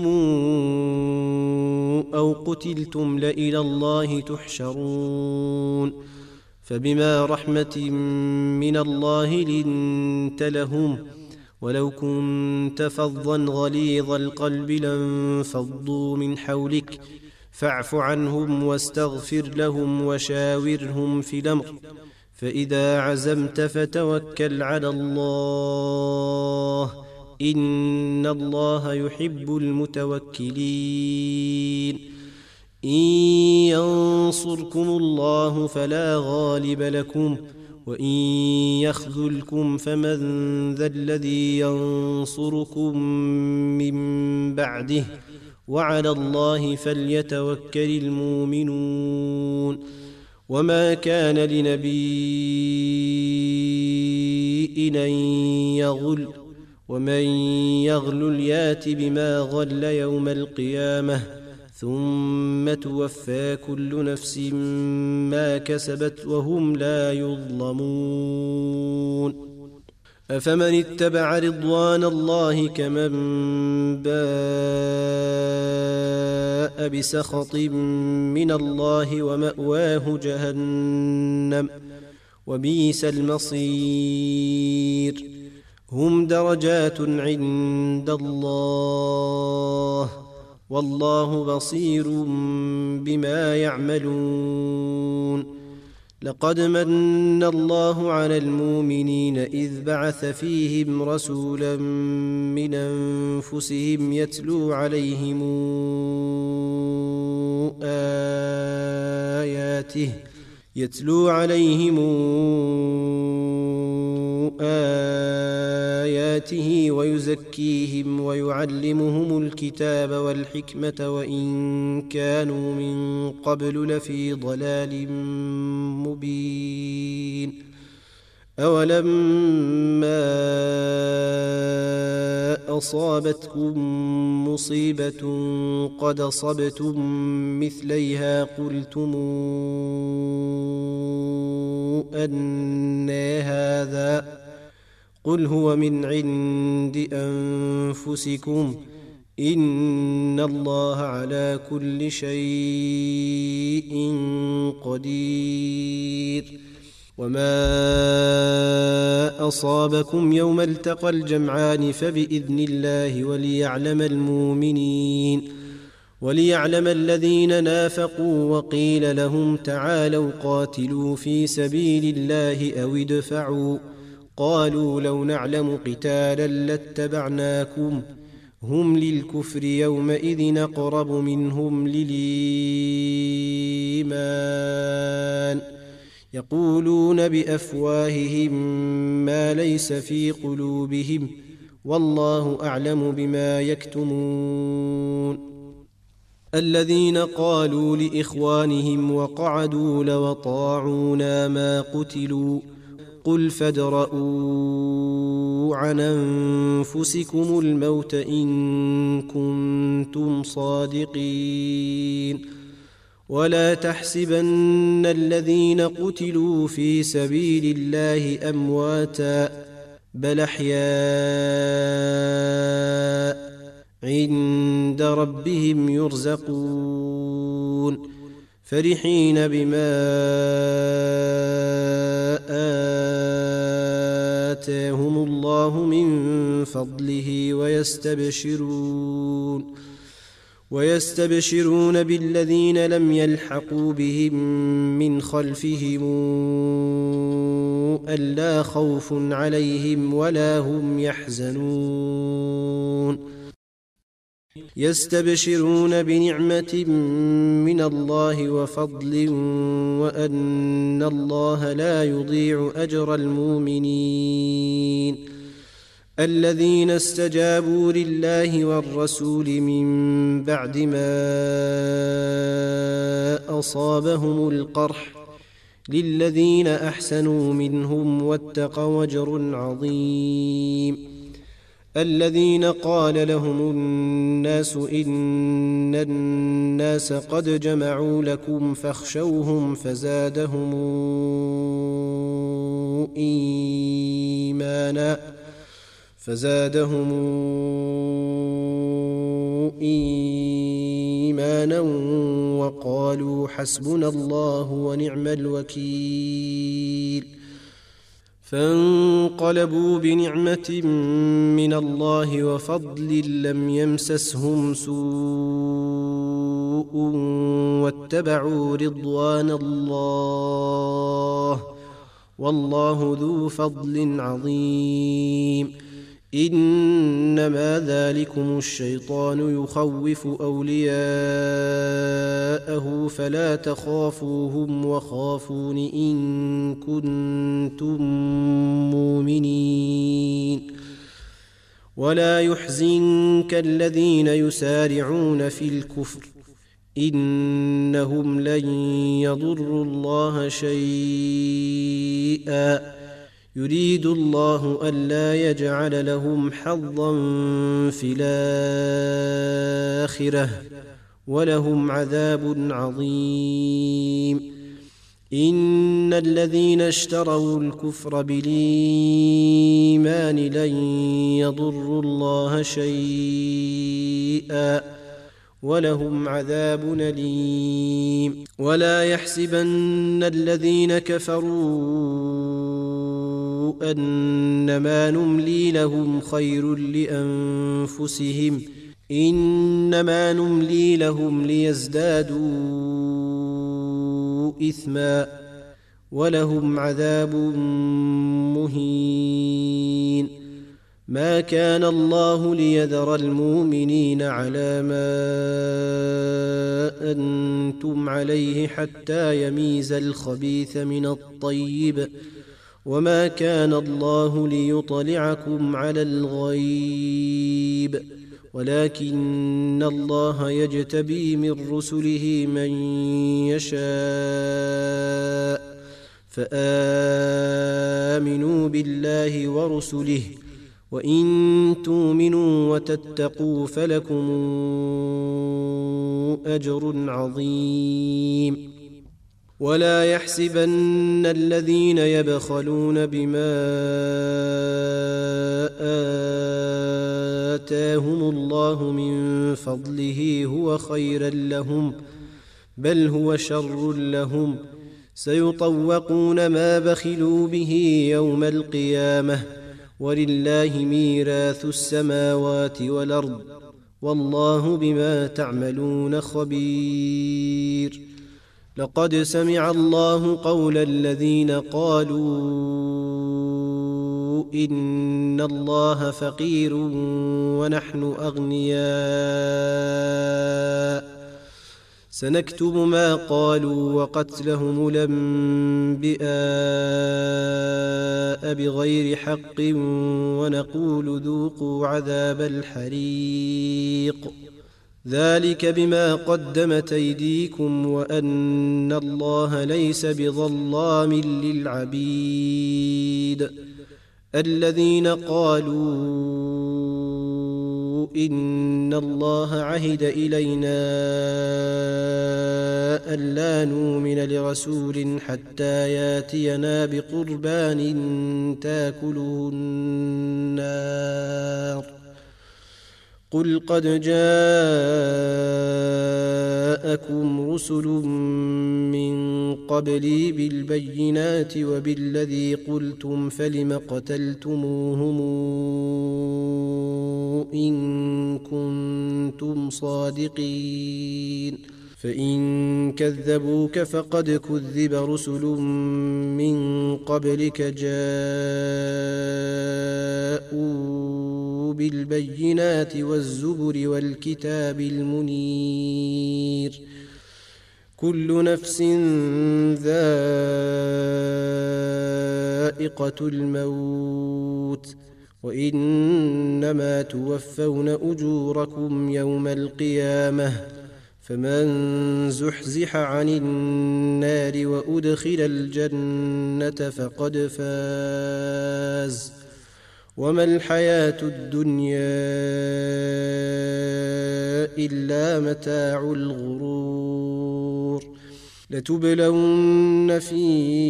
أو قتلتم لإلى الله تحشرون فبما رحمة من الله لنت لهم ولو كنت فظا غليظ القلب لانفضوا من حولك فاعف عنهم واستغفر لهم وشاورهم في الأمر فإذا عزمت فتوكل على الله إن الله يحب المتوكلين إن ينصركم الله فلا غالب لكم وإن يخذلكم فمن ذا الذي ينصركم من بعده وعلى الله فليتوكل المؤمنون وما كان لنبي أن يغل ومن يغل يات بما غل يوم القيامة ثم توفى كل نفس ما كسبت وهم لا يظلمون أفمن اتبع رضوان الله كمن باء بسخط من الله ومأواه جهنم وبئس المصير هم درجات عند الله والله بصير بما يعملون. لقد من الله على المؤمنين إذ بعث فيهم رسولا من أنفسهم يتلو عليهم آياته يتلو عليهم آياته ويزكيهم ويعلمهم الكتاب والحكمة وإن كانوا من قبل لفي ضلال مبين. أولما أصابتكم مصيبة قد أصبتم مثليها قلتم أنى هذا قل هو من عند أنفسكم إن الله على كل شيء قدير. وما أصابكم يوم التقى الجمعان فبإذن الله وليعلم المؤمنين وليعلم الذين نافقوا وقيل لهم تعالوا قاتلوا في سبيل الله أو ادفعوا قالوا لو نعلم قتالا لاتبعناكم هم للكفر يومئذ أقرب منهم للإيمان يقولون بأفواههم ما ليس في قلوبهم والله أعلم بما يكتمون. الذين قالوا لإخوانهم وقعدوا لو طاعونا ما قتلوا قل فادرءوا عن أنفسكم الموت إن كنتم صادقين. ولا تحسبن الذين قتلوا في سبيل الله أمواتا بل أحياء عند ربهم يرزقون فرحين بما آتاهم الله من فضله ويستبشرون ويستبشرون بالذين لم يلحقوا بهم من خلفهم ألا خوف عليهم ولا هم يحزنون. يستبشرون بنعمة من الله وفضل وأن الله لا يضيع أجر المؤمنين. الذين استجابوا لله والرسول من بعد ما أصابهم القرح للذين أحسنوا منهم واتقوا أجر عظيم. الذين قال لهم الناس إن الناس قد جمعوا لكم فاخشوهم فزادهم إيمانا فزادهم إيمانا وقالوا حسبنا الله ونعم الوكيل. فانقلبوا بنعمة من الله وفضل لم يمسسهم سوء واتبعوا رضوان الله والله ذو فضل عظيم. إنما ذلكم الشيطان يخوف أولياءه فلا تخافوهم وخافون إن كنتم مؤمنين. ولا يحزنك الذين يسارعون في الكفر إنهم لن يضروا الله شيئا يريد الله ألا يجعل لهم حظا في الآخرة ولهم عذاب عظيم. إن الذين اشتروا الكفر بالإيمان لن يضروا الله شيئا ولهم عذاب أليم. ولا يحسبن الذين كفروا أنما نملي لهم خير لأنفسهم إنما نملي لهم ليزدادوا إثما ولهم عذاب مهين. ما كان الله ليذر المؤمنين على ما أنتم عليه حتى يميز الخبيث من الطيب، وما كان الله ليطلعكم على الغيب، ولكن الله يجتبي من رسله من يشاء، فآمنوا بالله ورسله، وإن تؤمنوا وتتقوا فلكم أجر عظيم. ولا يحسبن الذين يبخلون بما آتاهم الله من فضله هو خيرا لهم، بل هو شر لهم، سيطوقون ما بخلوا به يوم القيامة، ولله ميراث السماوات والأرض، والله بما تعملون خبير. لقد سمع الله قول الذين قالوا إن الله فقير ونحن أغنياء، سنكتب ما قالوا وقتلهم الأنبياء بغير حق، ونقول ذوقوا عذاب الحريق، ذلك بما قدمت أيديكم وأن الله ليس بظلام للعبيد. الذين قالوا إن الله عهد إلينا ألا نؤمن لرسول حتى ياتينا بقربان تاكله النار، قل قد جاءكم رسل من قبلي بالبينات وبالذي قلتم فلم قتلتموهم إن كنتم صادقين، فإن كذبوك فقد كذب رسل من قبلك جاءوا بالبينات والزبر والكتاب المنير، كل نفس ذائقة الموت، وإنما توفون أجوركم يوم القيامة، فمن زحزح عن النار وأدخل الجنة فقد فاز، وما الحياة الدنيا إلا متاع الغرور. لتبلون في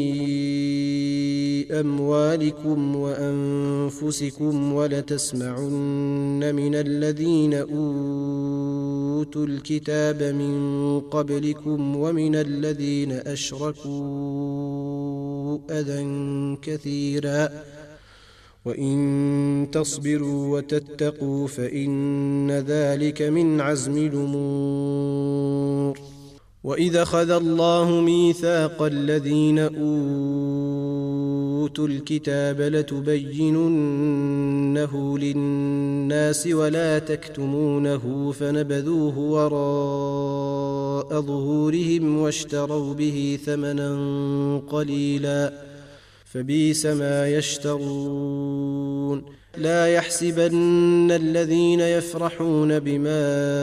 أموالكم وأنفسكم ولتسمعن من الذين أوتوا الكتاب من قبلكم ومن الذين أشركوا أذى كثيرا، وإن تصبروا وتتقوا فإن ذلك من عزم الأمور. وإذا أخذ الله ميثاق الذين أوتوا الكتاب لتبيننه للناس ولا تكتمونه فنبذوه وراء ظهورهم واشتروا به ثمنا قليلا، فبئس ما يشترون. لا يحسبن الذين يفرحون بما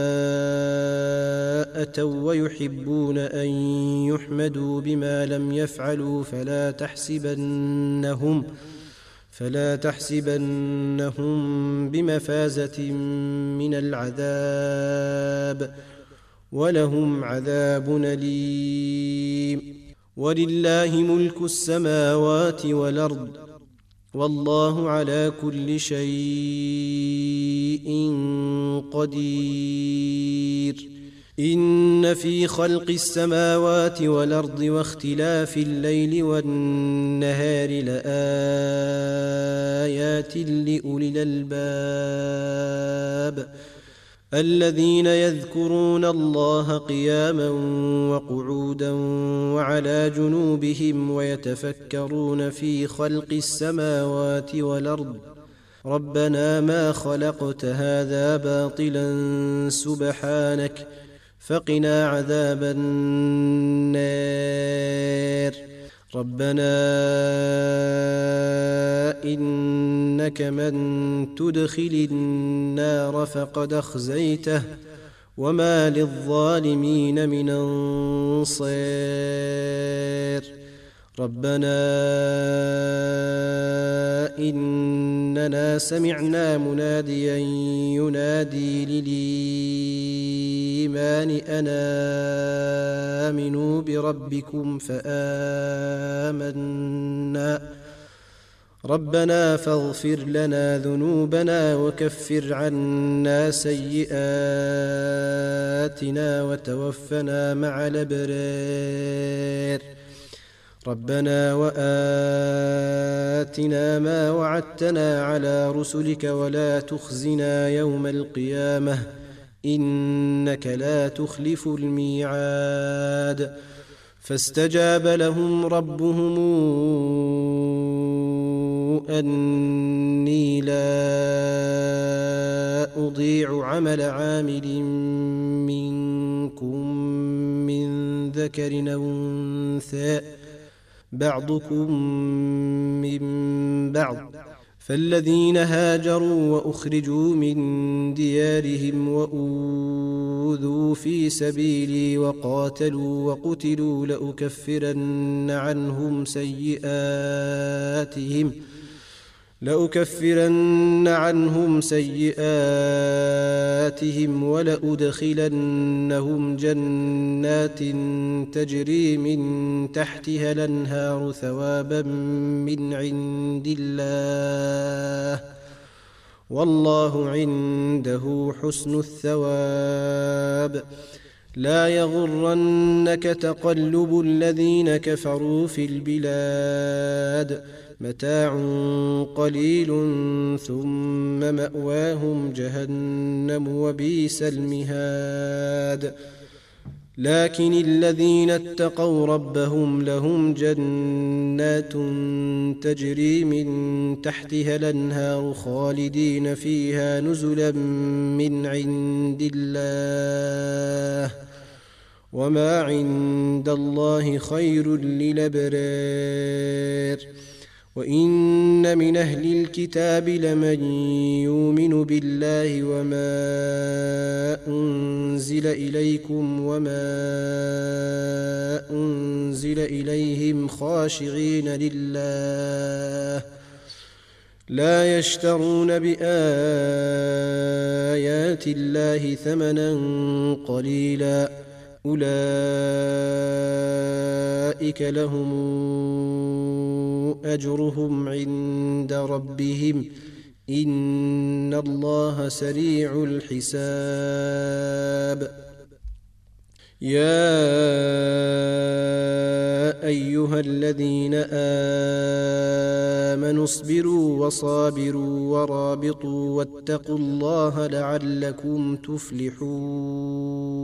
أتوا ويحبون أن يحمدوا بما لم يفعلوا فلا تحسبنهم فلا تحسبنهم بمفازة من العذاب، ولهم عذاب أليم. ولله ملك السماوات والأرض، والله على كل شيء قدير. إن في خلق السماوات والأرض واختلاف الليل والنهار لآيات لأولي الألباب الذين يذكرون الله قياما وقعودا وعلى جنوبهم ويتفكرون في خلق السماوات والأرض ربنا ما خلقت هذا باطلا سبحانك فقنا عذاب النار ربنا إنك من تدخل النار فقد أخزيته وما للظالمين من أنصير ربنا إننا سمعنا مناديا ينادي للإيمان أن آمنوا بربكم فآمنا ربنا فاغفر لنا ذنوبنا وكفر عنا سيئاتنا وتوفنا مع الأبرار ربنا وآتنا ما وعدتنا على رسلك ولا تخزنا يوم القيامة إنك لا تخلف الميعاد فاستجاب لهم ربهم أني لا أضيع عمل عامل منكم من ذكر أو أنثى بعضكم من بعض فالذين هاجروا وأخرجوا من ديارهم وأوذوا في سبيلي وقاتلوا وقتلوا لأكفرن عنهم سيئاتهم لأكفرن عنهم سيئاتهم ولأدخلنهم جنات تجري من تحتها الأنهار ثوابا من عند الله والله عنده حسن الثواب لا يغرنك تقلب الذين كفروا في البلاد متاع قليل ثم مأواهم جهنم وبئس المهاد لكن الذين اتقوا ربهم لهم جنات تجري من تحتها الأنهار خالدين فيها نزلا من عند الله وما عند الله خير للأبرار وإن من أهل الكتاب لمن يؤمن بالله وما أنزل إليكم وما أنزل إليهم خاشعين لله لا يشترون بآيات الله ثمنا قليلا أولئك لهم أجرهم عند ربهم إن الله سريع الحساب يا أيها الذين آمنوا اصبروا وصابروا ورابطوا واتقوا الله لعلكم تفلحون